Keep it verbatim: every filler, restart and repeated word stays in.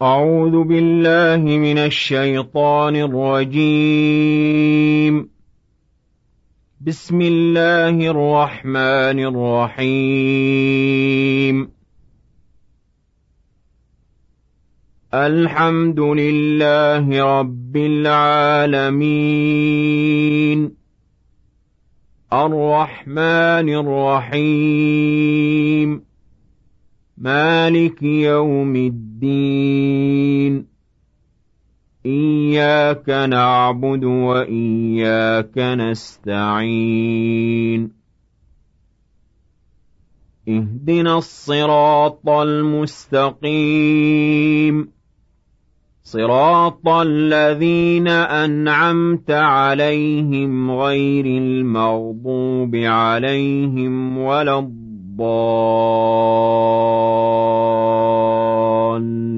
أعوذ بالله من الشيطان الرجيم. بسم الله الرحمن الرحيم. الحمد لله رب العالمين، الرحمن الرحيم، مالك يوم الدين، إياك نعبد وإياك نستعين، اهدنا الصراط المستقيم، صراط الذين أنعمت عليهم غير المغضوب عليهم ولا الضالين.